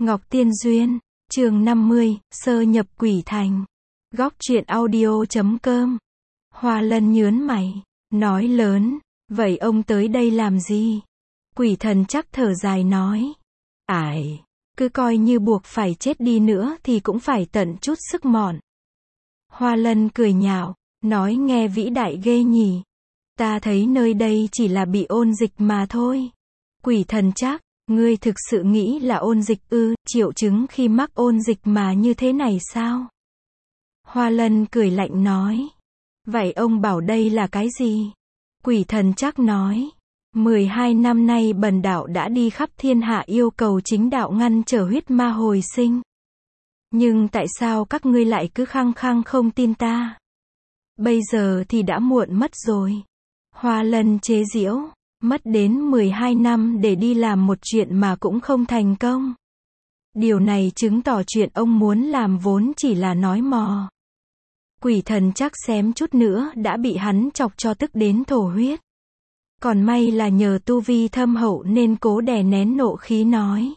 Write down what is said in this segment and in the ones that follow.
Ngọc Tiên Duyên, chương 50, sơ nhập quỷ thành. Góc truyện audio.com. Hoa Lân nhớn mày, nói lớn, vậy ông tới đây làm gì? Quỷ thần chắc thở dài nói, ải, cứ coi như buộc phải chết đi nữa thì cũng phải tận chút sức mọn. Hoa Lân cười nhạo, nói nghe vĩ đại ghê nhỉ. Ta thấy nơi đây chỉ là bị ôn dịch mà thôi. Quỷ thần chắc, ngươi thực sự nghĩ là ôn dịch ư, triệu chứng khi mắc ôn dịch mà như thế này sao? Hoa Lân cười lạnh nói. Vậy ông bảo đây là cái gì? Quỷ thần chắc nói. 12 năm nay bần đạo đã đi khắp thiên hạ yêu cầu chính đạo ngăn trở huyết ma hồi sinh. Nhưng tại sao các ngươi lại cứ khăng khăng không tin ta? Bây giờ thì đã muộn mất rồi. Hoa Lân chế giễu. Mất đến 12 năm để đi làm một chuyện mà cũng không thành công. Điều này chứng tỏ chuyện ông muốn làm vốn chỉ là nói mò. Quỷ thần chắc xém chút nữa đã bị hắn chọc cho tức đến thổ huyết. Còn may là nhờ tu vi thâm hậu nên cố đè nén nộ khí nói.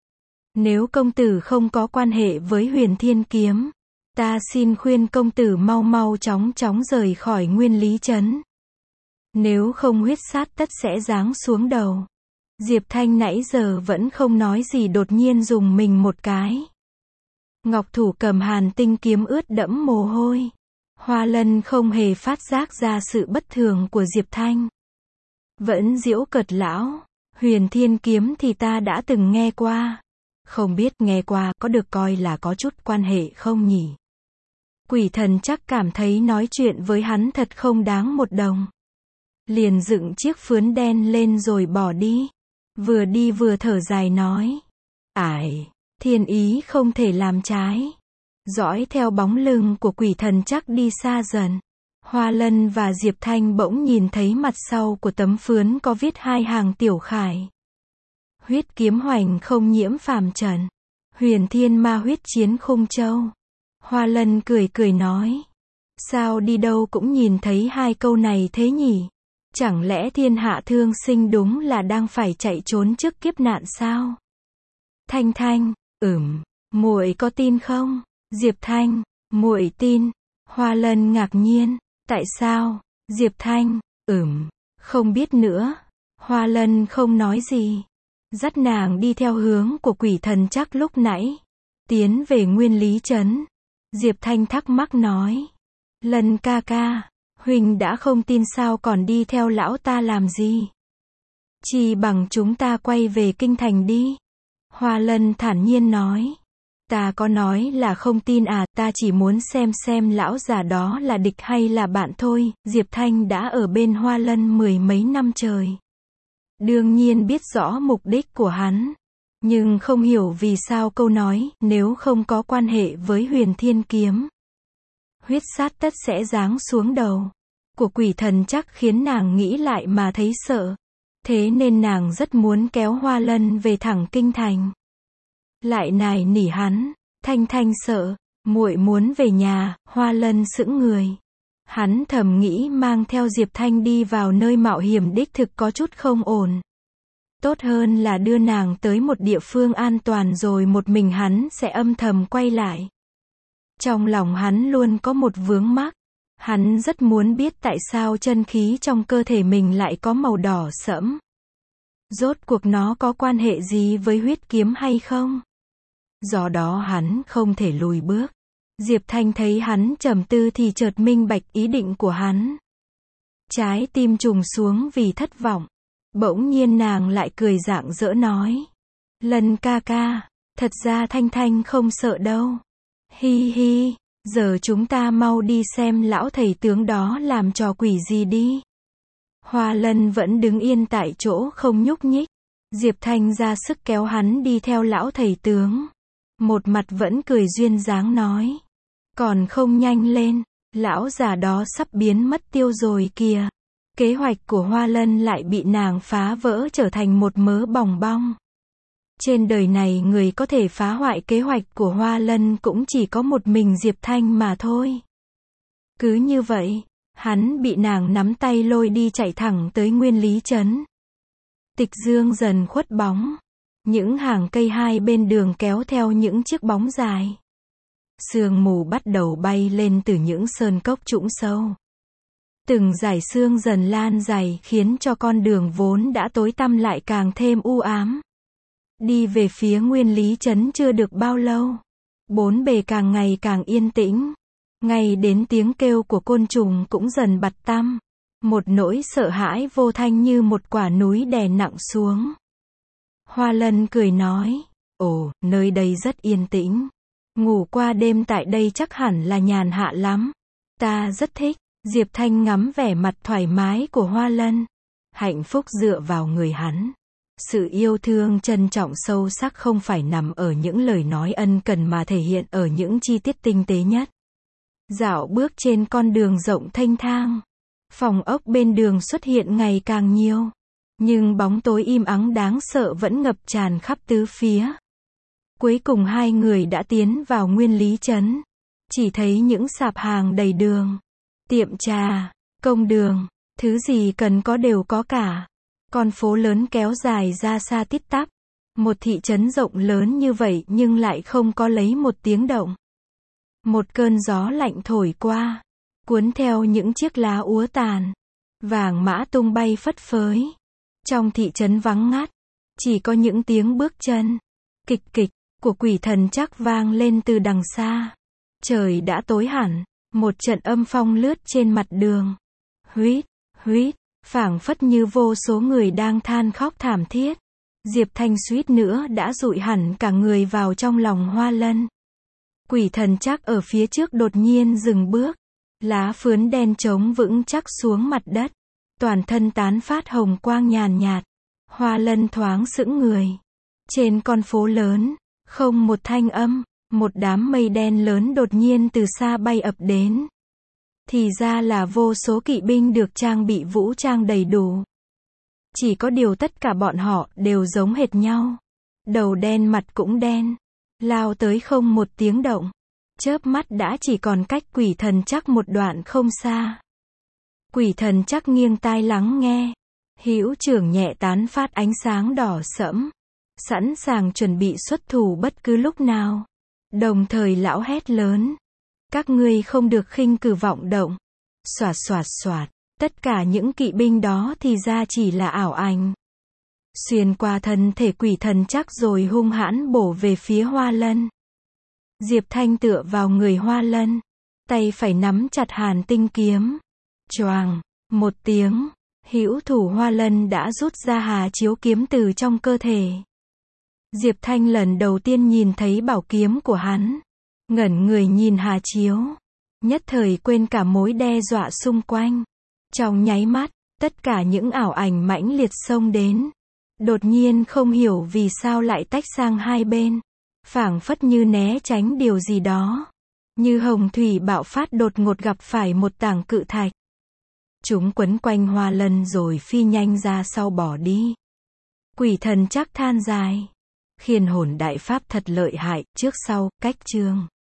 Nếu công tử không có quan hệ với Huyền Thiên Kiếm, ta xin khuyên công tử mau mau chóng chóng rời khỏi Nguyên Lý Trấn. Nếu không huyết sát tất sẽ giáng xuống đầu. Diệp Thanh nãy giờ vẫn không nói gì đột nhiên dùng mình một cái. Ngọc thủ cầm Hàn Tinh kiếm ướt đẫm mồ hôi. Hoa Lân không hề phát giác ra sự bất thường của Diệp Thanh. Vẫn giễu cợt lão, Huyền Thiên Kiếm thì ta đã từng nghe qua. Không biết nghe qua có được coi là có chút quan hệ không nhỉ? Quỷ thần chắc cảm thấy nói chuyện với hắn thật không đáng một đồng. Liền dựng chiếc phướn đen lên rồi bỏ đi. Vừa đi vừa thở dài nói. Ải, thiên ý không thể làm trái. Dõi theo bóng lưng của quỷ thần chắc đi xa dần. Hoa Lân và Diệp Thanh bỗng nhìn thấy mặt sau của tấm phướn có viết hai hàng tiểu khải. Huyết kiếm hoành không nhiễm phàm trần. Huyền thiên ma huyết chiến khung châu. Hoa Lân cười cười nói. Sao đi đâu cũng nhìn thấy hai câu này thế nhỉ? Chẳng lẽ thiên hạ thương sinh đúng là đang phải chạy trốn trước kiếp nạn sao? Thanh Thanh, muội có tin không? Diệp Thanh, muội tin. Hoa Lân ngạc nhiên, tại sao? Diệp Thanh, không biết nữa. Hoa Lân không nói gì. Dắt nàng đi theo hướng của quỷ thần chắc lúc nãy. Tiến về Nguyên Lý Trấn. Diệp Thanh thắc mắc nói. Lân ca ca. Huynh đã không tin sao còn đi theo lão ta làm gì? Chỉ bằng chúng ta quay về kinh thành đi. Hoa Lân thản nhiên nói. Ta có nói là không tin à, ta chỉ muốn xem lão già đó là địch hay là bạn thôi. Diệp Thanh đã ở bên Hoa Lân 10 mấy năm trời. Đương nhiên biết rõ mục đích của hắn. Nhưng không hiểu vì sao câu nói, nếu không có quan hệ với Huyền Thiên Kiếm. Huyết sát tất sẽ giáng xuống đầu. Của quỷ thần chắc khiến nàng nghĩ lại mà thấy sợ. Thế nên nàng rất muốn kéo Hoa Lân về thẳng kinh thành. Lại nài nỉ hắn, Thanh Thanh sợ, muội muốn về nhà. Hoa Lân sững người. Hắn thầm nghĩ mang theo Diệp Thanh đi vào nơi mạo hiểm đích thực có chút không ổn. Tốt hơn là đưa nàng tới một địa phương an toàn rồi một mình hắn sẽ âm thầm quay lại. Trong lòng hắn luôn có một vướng mắc. Hắn rất muốn biết tại sao chân khí trong cơ thể mình lại có màu đỏ sẫm. Rốt cuộc nó có quan hệ gì với huyết kiếm hay không? Do đó hắn không thể lùi bước. Diệp Thanh thấy hắn trầm tư thì chợt minh bạch ý định của hắn. Trái tim trùng xuống vì thất vọng. Bỗng nhiên nàng lại cười rạng rỡ nói. Lân ca ca, thật ra Thanh Thanh không sợ đâu. Hi hi. Giờ chúng ta mau đi xem lão thầy tướng đó làm trò quỷ gì đi. Hoa Lân vẫn đứng yên tại chỗ không nhúc nhích. Diệp Thanh ra sức kéo hắn đi theo lão thầy tướng. Một mặt vẫn cười duyên dáng nói. Còn không nhanh lên, lão già đó sắp biến mất tiêu rồi kìa. Kế hoạch của Hoa Lân lại bị nàng phá vỡ trở thành một mớ bòng bong. Trên đời này người có thể phá hoại kế hoạch của Hoa Lân cũng chỉ có một mình Diệp Thanh mà thôi. Cứ như vậy, hắn bị nàng nắm tay lôi đi chạy thẳng tới Nguyên Lý Trấn. Tịch dương dần khuất bóng. Những hàng cây hai bên đường kéo theo những chiếc bóng dài. Sương mù bắt đầu bay lên từ những sơn cốc trũng sâu. Từng dải sương dần lan dày khiến cho con đường vốn đã tối tăm lại càng thêm u ám. Đi về phía Nguyên Lý Trấn chưa được bao lâu. Bốn bề càng ngày càng yên tĩnh. Ngay đến tiếng kêu của côn trùng cũng dần bặt tăm. Một nỗi sợ hãi vô thanh như một quả núi đè nặng xuống. Hoa Lân cười nói, ồ, nơi đây rất yên tĩnh. Ngủ qua đêm tại đây chắc hẳn là nhàn hạ lắm. Ta rất thích. Diệp Thanh ngắm vẻ mặt thoải mái của Hoa Lân. Hạnh phúc dựa vào người hắn. Sự yêu thương trân trọng sâu sắc không phải nằm ở những lời nói ân cần mà thể hiện ở những chi tiết tinh tế nhất. Dạo bước trên con đường rộng thênh thang. Phòng ốc bên đường xuất hiện ngày càng nhiều. Nhưng bóng tối im ắng đáng sợ vẫn ngập tràn khắp tứ phía. Cuối cùng hai người đã tiến vào Nguyên Lý Trấn. Chỉ thấy những sạp hàng đầy đường. Tiệm trà, công đường, thứ gì cần có đều có cả. Con phố lớn kéo dài ra xa tít tắp. Một thị trấn rộng lớn như vậy nhưng lại không có lấy một tiếng động. Một cơn gió lạnh thổi qua, cuốn theo những chiếc lá úa tàn. Vàng mã tung bay phất phới. Trong thị trấn vắng ngắt, chỉ có những tiếng bước chân kịch kịch của quỷ thần chắc vang lên từ đằng xa. Trời đã tối hẳn, một trận âm phong lướt trên mặt đường. Huýt, huýt, phảng phất như vô số người đang than khóc thảm thiết. Diệp Thanh suýt nữa đã dụi hẳn cả người vào trong lòng Hoa Lân. Quỷ thần chắc ở phía trước đột nhiên dừng bước. Lá phướn đen trống vững chắc xuống mặt đất. Toàn thân tán phát hồng quang nhàn nhạt. Hoa Lân thoáng sững người. Trên con phố lớn, không một thanh âm, một đám mây đen lớn đột nhiên từ xa bay ập đến. Thì ra là vô số kỵ binh được trang bị vũ trang đầy đủ. Chỉ có điều tất cả bọn họ đều giống hệt nhau. Đầu đen mặt cũng đen. Lao tới không một tiếng động. Chớp mắt đã chỉ còn cách quỷ thần chắc một đoạn không xa. Quỷ thần chắc nghiêng tai lắng nghe. Hữu trưởng nhẹ tán phát ánh sáng đỏ sẫm. Sẵn sàng chuẩn bị xuất thủ bất cứ lúc nào. Đồng thời lão hét lớn. Các ngươi không được khinh cử vọng động. Xoạt xoạt xoạt. Tất cả những kỵ binh đó thì ra chỉ là ảo ảnh. Xuyên qua thân thể quỷ thần chắc rồi hung hãn bổ về phía Hoa Lân. Diệp Thanh tựa vào người Hoa Lân. Tay phải nắm chặt hàn tinh kiếm. Choàng, một tiếng. Hữu thủ Hoa Lân đã rút ra Hà Chiếu kiếm từ trong cơ thể. Diệp Thanh lần đầu tiên nhìn thấy bảo kiếm của hắn. Ngẩn người nhìn Hà Chiếu. Nhất thời quên cả mối đe dọa xung quanh. Trong nháy mắt, tất cả những ảo ảnh mãnh liệt xông đến. Đột nhiên không hiểu vì sao lại tách sang hai bên. Phảng phất như né tránh điều gì đó. Như hồng thủy bạo phát đột ngột gặp phải một tảng cự thạch. Chúng quấn quanh Hoa Lân rồi phi nhanh ra sau bỏ đi. Quỷ thần chắc than dài. Khiên hồn đại pháp thật lợi hại, trước sau, cách chương.